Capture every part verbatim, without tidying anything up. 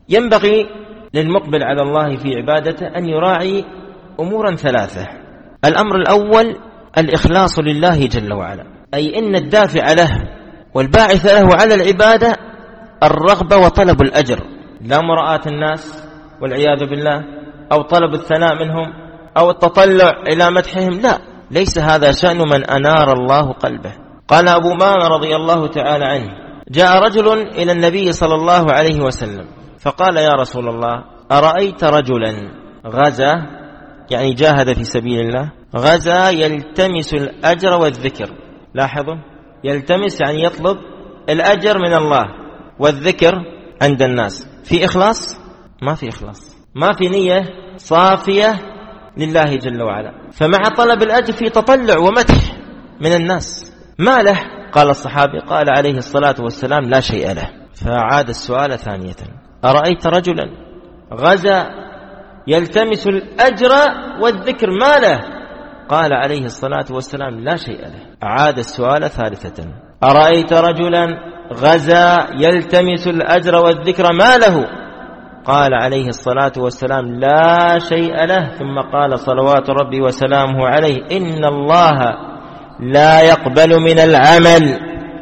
ينبغي للمقبل على الله في عبادته أن يراعي أمورا ثلاثة. الأمر الأول الإخلاص لله جل وعلا، أي إن الدافع له والباعث له على العبادة الرغبة وطلب الأجر، لا مراءة الناس والعياذ بالله، أو طلب الثناء منهم، أو التطلع إلى مدحهم، لا، ليس هذا شأن من أنار الله قلبه. قال أبو مامة رضي الله تعالى عنه: جاء رجل إلى النبي صلى الله عليه وسلم فقال: يا رسول الله، أرأيت رجلا غزا، يعني جاهد في سبيل الله، غزا يلتمس الأجر والذكر. لاحظوا، يلتمس يعني يطلب الأجر من الله والذكر عند الناس، في إخلاص؟ ما في إخلاص، ما في نية صافية لله جل وعلا، فمع طلب الأجر في تطلع ومدح من الناس. ما له؟ قال الصحابي، قال عليه الصلاة والسلام: لا شيء له. فعاد السؤال ثانية: أرأيت رجلا غزا يلتمس الأجر والذكر، ما له؟ قال عليه الصلاة والسلام: لا شيء له. أعاد السؤال ثالثة: أرأيت رجلا غزا يلتمس الأجر والذكر، ما له؟ قال عليه الصلاة والسلام: لا شيء له. ثم قال صلوات ربي وسلامه عليه: إن الله لا يقبل من العمل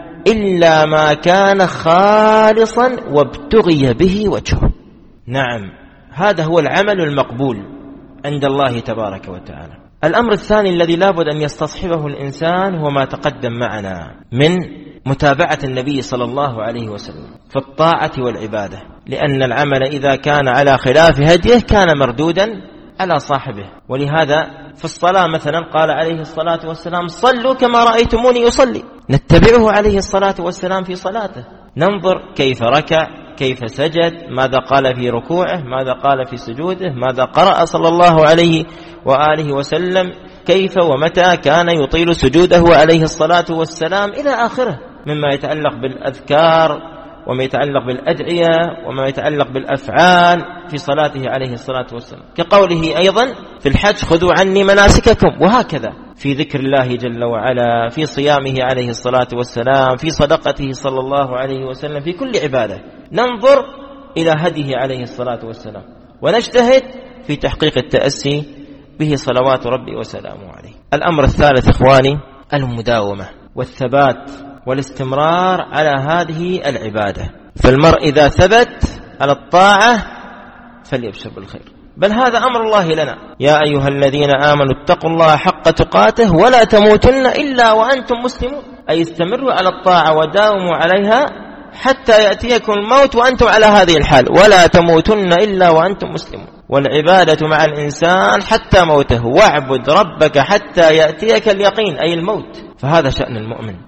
إلا ما كان خالصا وابتغي به وجهه. نعم، هذا هو العمل المقبول عند الله تبارك وتعالى. الأمر الثاني الذي لابد أن يستصحبه الإنسان هو ما تقدم معنا من متابعة النبي صلى الله عليه وسلم في الطاعة والعبادة، لأن العمل إذا كان على خلاف هديه كان مردودا على صاحبه. ولهذا في الصلاة مثلا قال عليه الصلاة والسلام: صلوا كما رأيتموني يصلي. نتبعه عليه الصلاة والسلام في صلاته، ننظر كيف ركع، كيف سجد، ماذا قال في ركوعه، ماذا قال في سجوده، ماذا قرأ صلى الله عليه وآله وسلم، كيف ومتى كان يطيل سجوده عليه الصلاة والسلام، إلى آخره، مما يتعلق بالأذكار وما يتعلق بالأدعية وما يتعلق بالأفعال في صلاته عليه الصلاة والسلام، كقوله أيضا في الحج: خذوا عني مناسككم، وهكذا في ذكر الله جل وعلا، في صيامه عليه الصلاة والسلام، في صدقته صلى الله عليه وسلم، في كل عبادة ننظر إلى هديه عليه الصلاة والسلام ونجتهد في تحقيق التأسي به صلوات ربي وسلامه عليه. الأمر الثالث إخواني المداومة والثبات والاستمرار على هذه العبادة، فالمرء إذا ثبت على الطاعة فليبشر بالخير، بل هذا أمر الله لنا: يا أيها الذين آمنوا اتقوا الله حق تقاته ولا تموتن إلا وأنتم مسلمون، أي استمروا على الطاعة وداوموا عليها حتى يأتيكم الموت وأنتم على هذه الحال، ولا تموتن إلا وأنتم مسلمون. والعبادة مع الإنسان حتى موته، واعبد ربك حتى يأتيك اليقين، أي الموت. فهذا شأن المؤمن.